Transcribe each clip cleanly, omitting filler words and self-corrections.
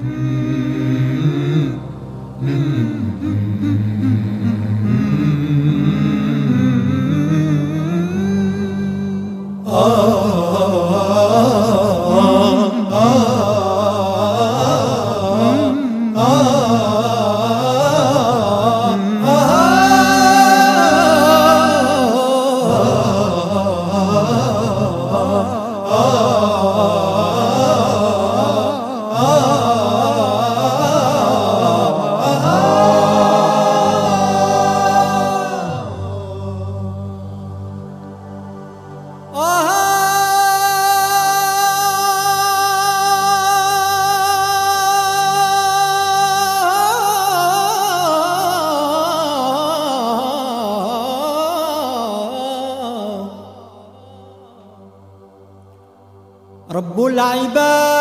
رب العباد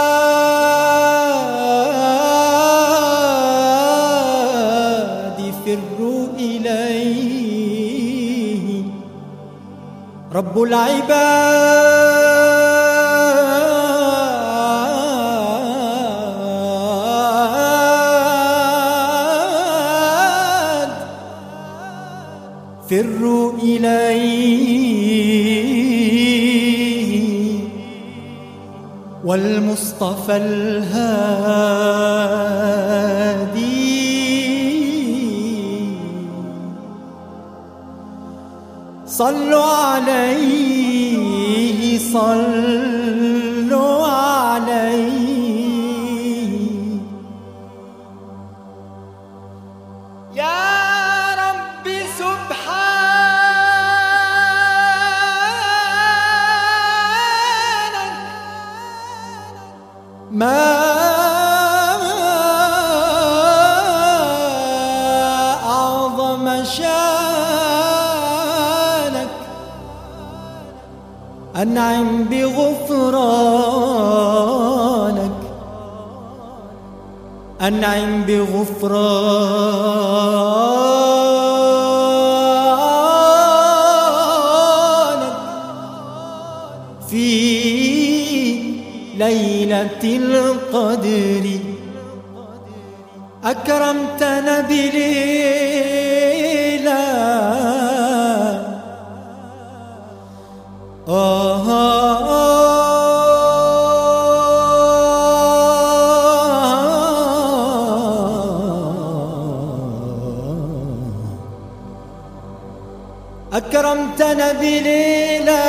فروا إليه، رب العباد فروا إليه، والمصطفى الهادي صلوا عليه صلوا عليه. يا رب سبحانك ما أعظم شانك، أنعم بغفرانك أنعم بغفرانك في ليلة القدر. أكرمتنا بليلة أكرمتنا بليلة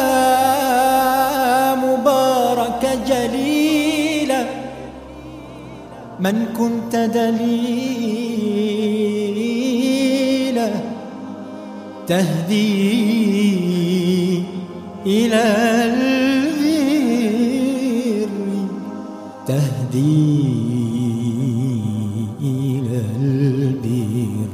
مباركة جليلة، من كنت دليلا تهدي إلى البر، تهدي إلى البر.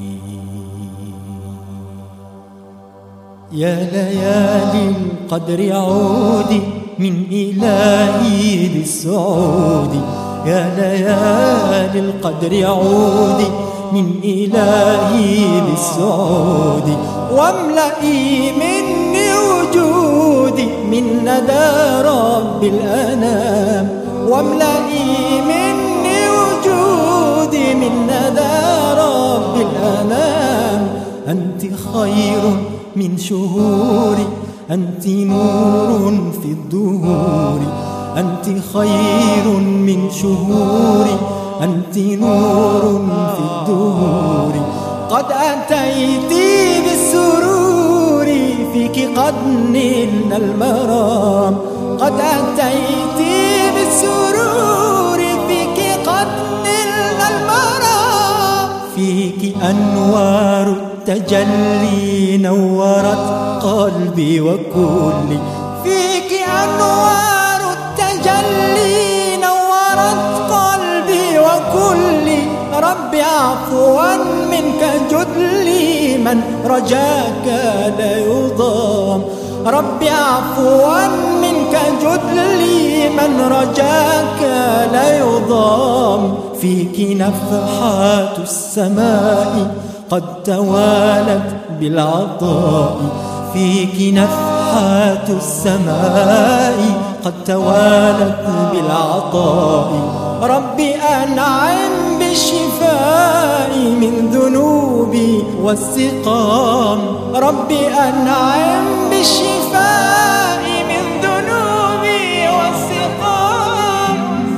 يا ليالي القدر عودي من إلهي للسعود، يا ليالي القدر عودي من إلهي للسعود، واملئي مني وجودي من ندى رب الأنام، واملئي مني وجودي من ندى رب الأنام. أنت خير من شهوري، أنت نور في الدهور، أنت خير من شهوري، أنت نور في الدهور. قد أتيت بالسرور فيك قد نلنا المرام، قد أتيت بالسرور فيك قد نلنا المرام. فيك أنوار التجلي نورت قلبي وكلي، فيك أنوار التجلي نورت قلبي وكلي. ربي عفوا منك جد لي، من رجاك لا يضام، ربي عفوا منك جد لي، من رجاك لا يضام. فيك نفحات السماء قد توالت بالعطاء، فيك نفحات السماء قد توالت بالعطاء. ربي أنعم بالشفاء من ذنوبي والسقام، ربي أنعم بالشفاء من ذنوبي والسقام.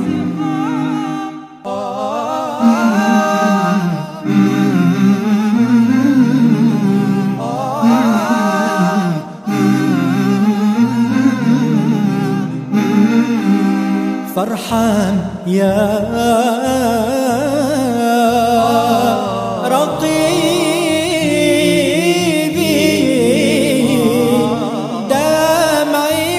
فرحان يا رقيبي، دمعي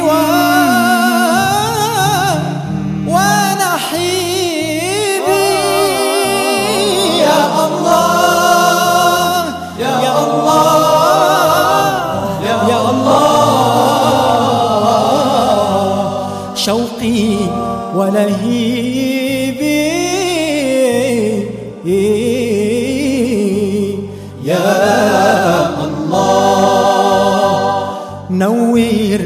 ونحيبي، يا الله يا الله يا الله، شوقي ولهيبي يا الله، نوّر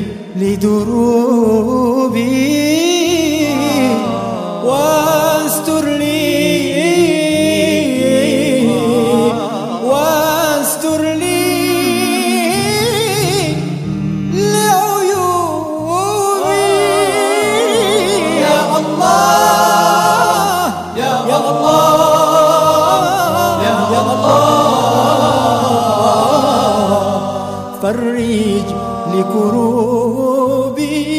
لدروبي واستر لي فرج لكروبي